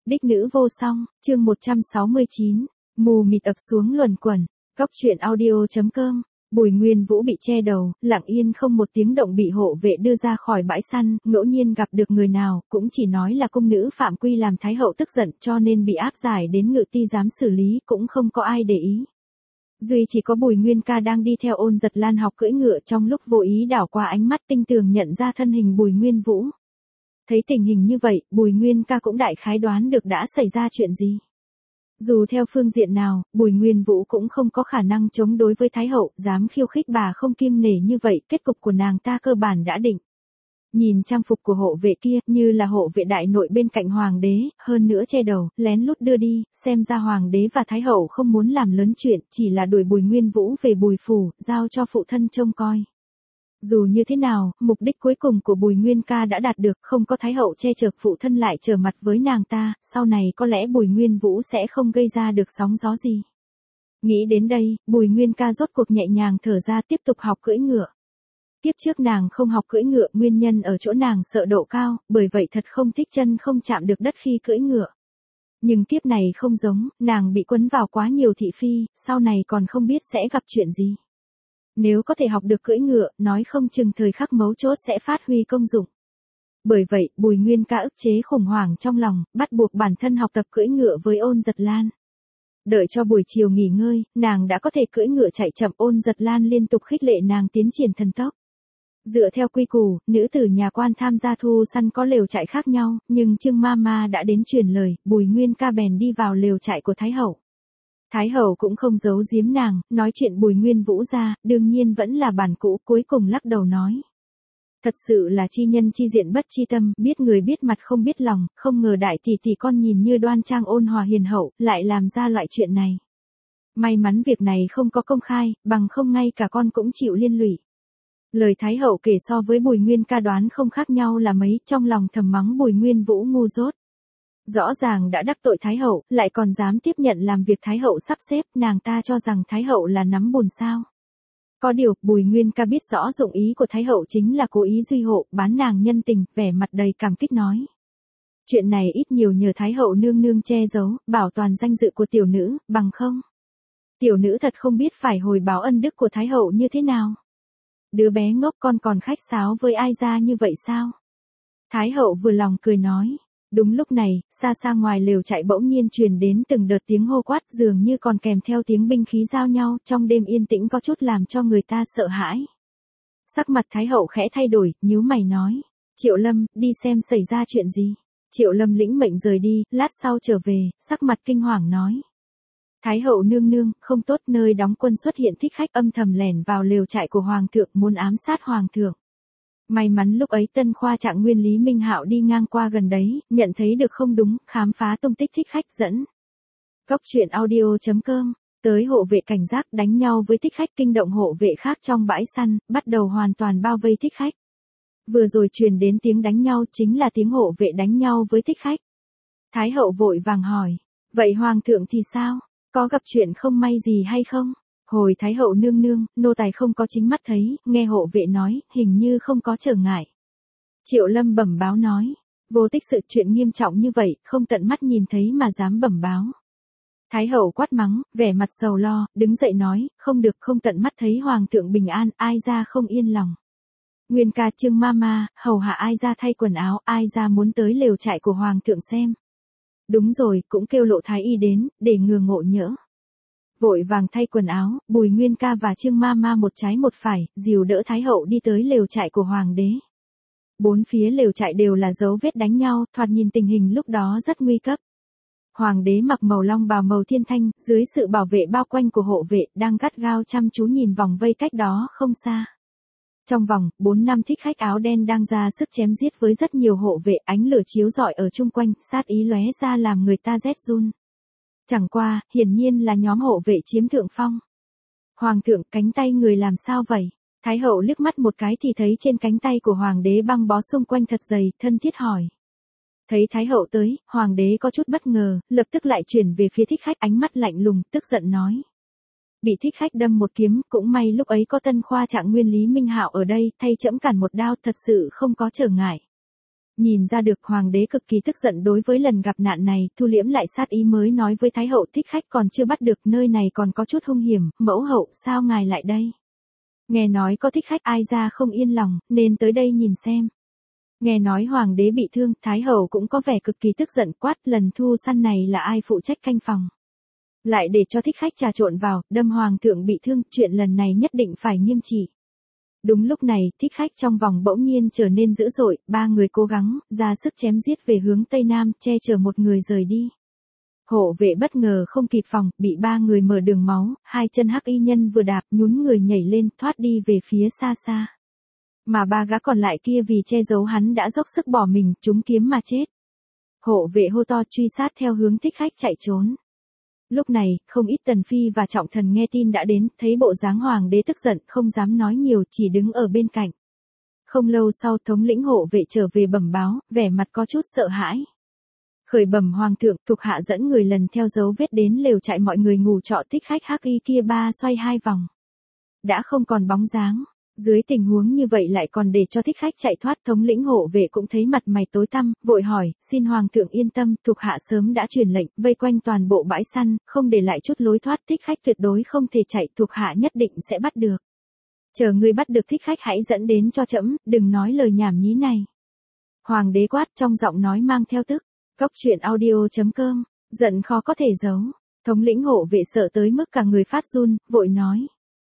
Đích nữ vô song, chương 169, mù mịt ập xuống luẩn quẩn, góc truyện audio.com. Bùi Nguyên Vũ bị che đầu, lặng yên không một tiếng động bị hộ vệ đưa ra khỏi bãi săn, ngẫu nhiên gặp được người nào, cũng chỉ nói là cung nữ phạm quy làm thái hậu tức giận cho nên bị áp giải đến ngự ti giám xử lý, cũng không có ai để ý. Duy chỉ có Bùi Nguyên Ca đang đi theo Ôn Giật Lan học cưỡi ngựa, trong lúc vô ý đảo qua ánh mắt tinh tường nhận ra thân hình Bùi Nguyên Vũ. Thấy tình hình như vậy, Bùi Nguyên Ca cũng đại khái đoán được đã xảy ra chuyện gì. Dù theo phương diện nào, Bùi Nguyên Vũ cũng không có khả năng chống đối với Thái hậu, dám khiêu khích bà không kiêng nể như vậy, kết cục của nàng ta cơ bản đã định. Nhìn trang phục của hộ vệ kia, như là hộ vệ đại nội bên cạnh hoàng đế, hơn nữa che đầu, lén lút đưa đi, xem ra hoàng đế và Thái hậu không muốn làm lớn chuyện, chỉ là đuổi Bùi Nguyên Vũ về Bùi phủ, giao cho phụ thân trông coi. Dù như thế nào, mục đích cuối cùng của Bùi Nguyên Ca đã đạt được, không có Thái hậu che chở, phụ thân lại trở mặt với nàng ta, sau này có lẽ Bùi Nguyên Vũ sẽ không gây ra được sóng gió gì. Nghĩ đến đây, Bùi Nguyên Ca rốt cuộc nhẹ nhàng thở ra, tiếp tục học cưỡi ngựa. Tiếp trước nàng không học cưỡi ngựa, nguyên nhân ở chỗ nàng sợ độ cao, bởi vậy thật không thích chân không chạm được đất khi cưỡi ngựa. Nhưng kiếp này không giống, nàng bị quấn vào quá nhiều thị phi, sau này còn không biết sẽ gặp chuyện gì. Nếu có thể học được cưỡi ngựa, nói không chừng thời khắc mấu chốt sẽ phát huy công dụng. Bởi vậy, Bùi Nguyên Ca ức chế khủng hoảng trong lòng, bắt buộc bản thân học tập cưỡi ngựa với Ôn Giật Lan. Đợi cho buổi chiều nghỉ ngơi, nàng đã có thể cưỡi ngựa chạy chậm, Ôn Giật Lan liên tục khích lệ nàng tiến triển thần tốc. Dựa theo quy củ, nữ tử nhà quan tham gia thu săn có lều trại khác nhau, nhưng Trương Mama đã đến truyền lời, Bùi Nguyên Ca bèn đi vào lều trại của Thái hậu. Thái hậu cũng không giấu giếm nàng, nói chuyện Bùi Nguyên Vũ ra, đương nhiên vẫn là bản cũ, cuối cùng lắc đầu nói. Thật sự là chi nhân chi diện bất chi tâm, biết người biết mặt không biết lòng, không ngờ đại tỷ tỷ con nhìn như đoan trang ôn hòa hiền hậu, lại làm ra loại chuyện này. May mắn việc này không có công khai, bằng không ngay cả con cũng chịu liên lụy. Lời Thái hậu kể so với Bùi Nguyên Ca đoán không khác nhau là mấy, trong lòng thầm mắng Bùi Nguyên Vũ ngu dốt. Rõ ràng đã đắc tội Thái hậu, lại còn dám tiếp nhận làm việc Thái hậu sắp xếp, nàng ta cho rằng Thái hậu là nắm bùn sao. Có điều, Bùi Nguyên Ca biết rõ dụng ý của Thái hậu chính là cố ý duy hộ, bán nàng nhân tình, vẻ mặt đầy cảm kích nói. Chuyện này ít nhiều nhờ Thái hậu nương nương che giấu, bảo toàn danh dự của tiểu nữ, bằng không. Tiểu nữ thật không biết phải hồi báo ân đức của Thái hậu như thế nào. Đứa bé ngốc con còn khách sáo với ai ra như vậy sao? Thái hậu vừa lòng cười nói. Đúng lúc này, xa xa ngoài lều trại bỗng nhiên truyền đến từng đợt tiếng hô quát, dường như còn kèm theo tiếng binh khí giao nhau, trong đêm yên tĩnh có chút làm cho người ta sợ hãi. Sắc mặt Thái hậu khẽ thay đổi, nhíu mày nói. Triệu Lâm, đi xem xảy ra chuyện gì. Triệu Lâm lĩnh mệnh rời đi, lát sau trở về, sắc mặt kinh hoàng nói. Thái hậu nương nương, không tốt, nơi đóng quân xuất hiện thích khách âm thầm lẻn vào lều trại của hoàng thượng, muốn ám sát hoàng thượng. May mắn lúc ấy Tân Khoa Trạng Nguyên Lý Minh Hạo đi ngang qua gần đấy, nhận thấy được không đúng, khám phá tung tích thích khách dẫn. Góc truyện audio.com, tới hộ vệ cảnh giác đánh nhau với thích khách, kinh động hộ vệ khác trong bãi săn, bắt đầu hoàn toàn bao vây thích khách. Vừa rồi truyền đến tiếng đánh nhau chính là tiếng hộ vệ đánh nhau với thích khách. Thái hậu vội vàng hỏi, vậy hoàng thượng thì sao? Có gặp chuyện không may gì hay không? Hồi Thái hậu nương nương, nô tài không có chính mắt thấy, nghe hộ vệ nói, hình như không có trở ngại. Triệu Lâm bẩm báo nói, vô tích sự, chuyện nghiêm trọng như vậy, không tận mắt nhìn thấy mà dám bẩm báo. Thái hậu quát mắng, vẻ mặt sầu lo, đứng dậy nói, không được, không tận mắt thấy hoàng thượng bình an, ai ra không yên lòng. Nguyên Ca, Trương Mama, hầu hạ ai ra thay quần áo, ai ra muốn tới lều trại của hoàng thượng xem. Đúng rồi, cũng kêu Lộ Thái y đến, để ngừa ngộ nhỡ. Vội vàng thay quần áo, Bùi Nguyên Ca và Trương Mama một trái một phải, dìu đỡ Thái hậu đi tới lều trại của hoàng đế. Bốn phía lều trại đều là dấu vết đánh nhau, thoạt nhìn tình hình lúc đó rất nguy cấp. Hoàng đế mặc màu long bào màu thiên thanh, dưới sự bảo vệ bao quanh của hộ vệ, đang gắt gao chăm chú nhìn vòng vây cách đó không xa. Trong vòng, 4 năm thích khách áo đen đang ra sức chém giết với rất nhiều hộ vệ, ánh lửa chiếu rọi ở chung quanh, sát ý lóe ra làm người ta rét run. Chẳng qua, hiển nhiên là nhóm hộ vệ chiếm thượng phong. Hoàng thượng, cánh tay người làm sao vậy? Thái hậu liếc mắt một cái thì thấy trên cánh tay của hoàng đế băng bó xung quanh thật dày, thân thiết hỏi. Thấy Thái hậu tới, hoàng đế có chút bất ngờ, lập tức lại chuyển về phía thích khách, ánh mắt lạnh lùng, tức giận nói. Bị thích khách đâm một kiếm, cũng may lúc ấy có Tân Khoa Trạng Nguyên Lý Minh Hạo ở đây, thay trẫm cản một đao, thật sự không có trở ngại. Nhìn ra được hoàng đế cực kỳ tức giận đối với lần gặp nạn này, thu liễm lại sát ý mới nói với Thái hậu thích khách còn chưa bắt được, nơi này còn có chút hung hiểm, mẫu hậu sao ngài lại đây? Nghe nói có thích khách ai ra không yên lòng, nên tới đây nhìn xem. Nghe nói hoàng đế bị thương, Thái hậu cũng có vẻ cực kỳ tức giận quát lần thu săn này là ai phụ trách canh phòng. Lại để cho thích khách trà trộn vào, đâm hoàng thượng bị thương, chuyện lần này nhất định phải nghiêm trị. Đúng lúc này, thích khách trong vòng bỗng nhiên trở nên dữ dội, ba người cố gắng, ra sức chém giết về hướng Tây Nam, che chở một người rời đi. Hộ vệ bất ngờ không kịp phòng, bị ba người mở đường máu, hai chân hắc y nhân vừa đạp nhún người nhảy lên, thoát đi về phía xa xa. Mà ba gã còn lại kia vì che giấu hắn đã dốc sức bỏ mình, trúng kiếm mà chết. Hộ vệ hô to truy sát theo hướng thích khách chạy trốn. Lúc này, không ít tần phi và trọng thần nghe tin đã đến, thấy bộ dáng hoàng đế tức giận, không dám nói nhiều, chỉ đứng ở bên cạnh. Không lâu sau thống lĩnh hộ vệ trở về bẩm báo, vẻ mặt có chút sợ hãi. Khởi bẩm hoàng thượng, thuộc hạ dẫn người lần theo dấu vết đến lều trại mọi người ngủ trọ thích khách hắc y kia ba xoay hai vòng. Đã không còn bóng dáng. Dưới tình huống như vậy lại còn để cho thích khách chạy thoát, thống lĩnh hộ vệ cũng thấy mặt mày tối tăm, vội hỏi, xin hoàng thượng yên tâm, thuộc hạ sớm đã truyền lệnh, vây quanh toàn bộ bãi săn, không để lại chút lối thoát, thích khách tuyệt đối không thể chạy, thuộc hạ nhất định sẽ bắt được. Chờ ngươi bắt được thích khách hãy dẫn đến cho trẫm, đừng nói lời nhảm nhí này. Hoàng đế quát trong giọng nói mang theo tức. Cốc truyện audio.com, giận khó có thể giấu. Thống lĩnh hộ vệ sợ tới mức cả người phát run, vội nói.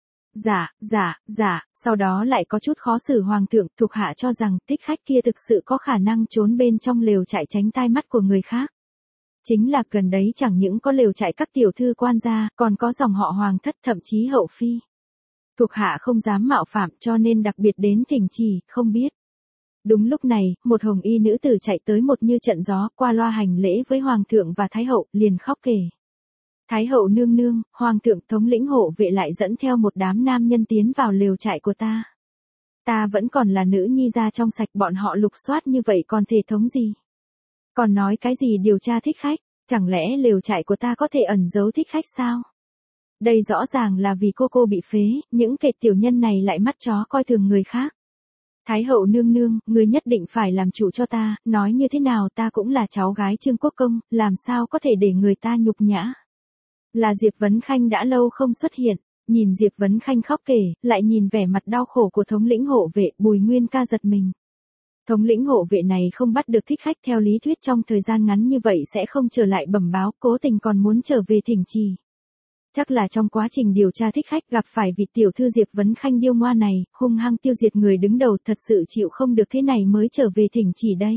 Dạ, sau đó lại có chút khó xử hoàng thượng, thuộc hạ cho rằng thích khách kia thực sự có khả năng trốn bên trong lều trại tránh tai mắt của người khác. Chính là gần đấy chẳng những có lều trại các tiểu thư quan gia, còn có dòng họ hoàng thất thậm chí hậu phi. Thuộc hạ không dám mạo phạm cho nên đặc biệt đến thỉnh chỉ, không biết. Đúng lúc này, một hồng y nữ tử chạy tới một như trận gió, qua loa hành lễ với hoàng thượng và thái hậu, liền khóc kể. Thái hậu nương nương, hoàng thượng thống lĩnh hộ vệ lại dẫn theo một đám nam nhân tiến vào lều trại của ta. Ta vẫn còn là nữ nhi ra trong sạch, bọn họ lục soát như vậy còn thể thống gì? Còn nói cái gì điều tra thích khách, chẳng lẽ lều trại của ta có thể ẩn giấu thích khách sao? Đây rõ ràng là vì cô bị phế, những kẻ tiểu nhân này lại mắt chó coi thường người khác. Thái hậu nương nương, người nhất định phải làm chủ cho ta, nói như thế nào ta cũng là cháu gái Trương Quốc Công, làm sao có thể để người ta nhục nhã. Là Diệp Vấn Khanh đã lâu không xuất hiện, nhìn Diệp Vấn Khanh khóc kể, lại nhìn vẻ mặt đau khổ của thống lĩnh hộ vệ, Bùi Nguyên Ca giật mình. Thống lĩnh hộ vệ này không bắt được thích khách theo lý thuyết trong thời gian ngắn như vậy sẽ không trở lại bẩm báo, cố tình còn muốn trở về thỉnh trì. Chắc là trong quá trình điều tra thích khách gặp phải vị tiểu thư Diệp Vấn Khanh điêu ngoa này, hung hăng tiêu diệt người đứng đầu, thật sự chịu không được thế này mới trở về thỉnh chỉ đây.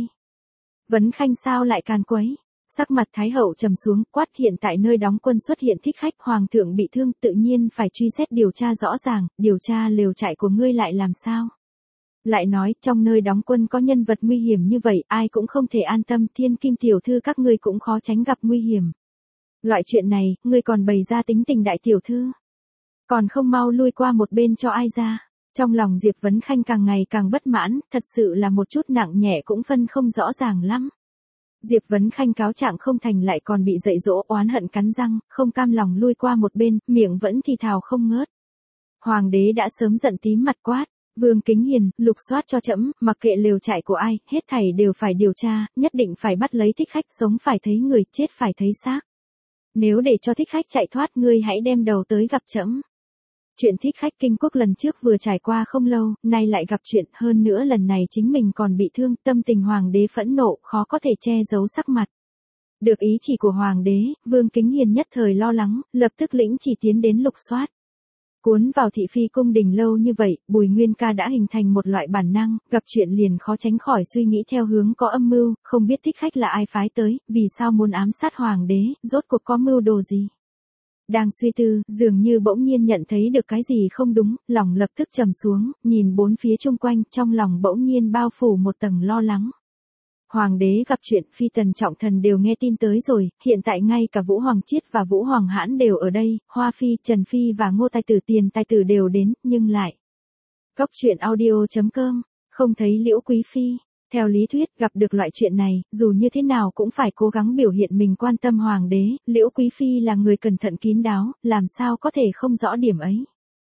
Vấn Khanh sao lại càn quấy? Sắc mặt Thái hậu trầm xuống, quát hiện tại nơi đóng quân xuất hiện thích khách, hoàng thượng bị thương, tự nhiên phải truy xét điều tra rõ ràng, điều tra lều trại của ngươi lại làm sao? Lại nói, trong nơi đóng quân có nhân vật nguy hiểm như vậy, ai cũng không thể an tâm, thiên kim tiểu thư các ngươi cũng khó tránh gặp nguy hiểm. Loại chuyện này, ngươi còn bày ra tính tình đại tiểu thư. Còn không mau lui qua một bên cho ai ra. Trong lòng Diệp Vấn Khanh càng ngày càng bất mãn, thật sự là một chút nặng nhẹ cũng phân không rõ ràng lắm. Diệp Vấn Khanh cáo trạng không thành lại còn bị dạy dỗ, oán hận cắn răng, không cam lòng lui qua một bên, miệng vẫn thì thào không ngớt. Hoàng đế đã sớm giận tím mặt quát, Vương Kính Hiền, lục soát cho trẫm, mặc kệ lều trại của ai, hết thảy đều phải điều tra, nhất định phải bắt lấy thích khách, sống phải thấy người, chết phải thấy xác. Nếu để cho thích khách chạy thoát, ngươi hãy đem đầu tới gặp trẫm. Chuyện thích khách kinh quốc lần trước vừa trải qua không lâu, nay lại gặp chuyện, hơn nữa lần này chính mình còn bị thương, tâm tình hoàng đế phẫn nộ, khó có thể che giấu sắc mặt. Được ý chỉ của hoàng đế, Vương Kính Hiền nhất thời lo lắng, lập tức lĩnh chỉ tiến đến lục soát. Cuốn vào thị phi cung đình lâu như vậy, Bùi Nguyên Ca đã hình thành một loại bản năng, gặp chuyện liền khó tránh khỏi suy nghĩ theo hướng có âm mưu, không biết thích khách là ai phái tới, vì sao muốn ám sát hoàng đế, rốt cuộc có mưu đồ gì. Đang suy tư, dường như bỗng nhiên nhận thấy được cái gì không đúng, lòng lập tức trầm xuống, nhìn bốn phía chung quanh, trong lòng bỗng nhiên bao phủ một tầng lo lắng. Hoàng đế gặp chuyện, phi tần trọng thần đều nghe tin tới rồi, hiện tại ngay cả Vũ Hoàng Chiết và Vũ Hoàng Hãn đều ở đây, Hoa Phi, Trần Phi và Ngô Tài Tử Tiền Tài Tử đều đến, nhưng lại. Cốc truyện audio.com, không thấy Liễu Quý Phi. Theo lý thuyết, gặp được loại chuyện này, dù như thế nào cũng phải cố gắng biểu hiện mình quan tâm hoàng đế, Liễu Quý Phi là người cẩn thận kín đáo, làm sao có thể không rõ điểm ấy.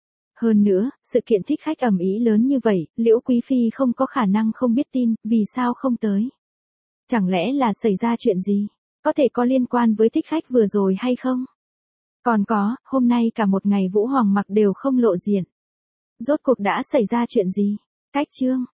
Hơn nữa, sự kiện thích khách ầm ĩ lớn như vậy, Liễu Quý Phi không có khả năng không biết tin, vì sao không tới. Chẳng lẽ là xảy ra chuyện gì? Có thể có liên quan với thích khách vừa rồi hay không? Còn có, hôm nay cả một ngày Vũ Hoàng Mặc đều không lộ diện. Rốt cuộc đã xảy ra chuyện gì? Cách chương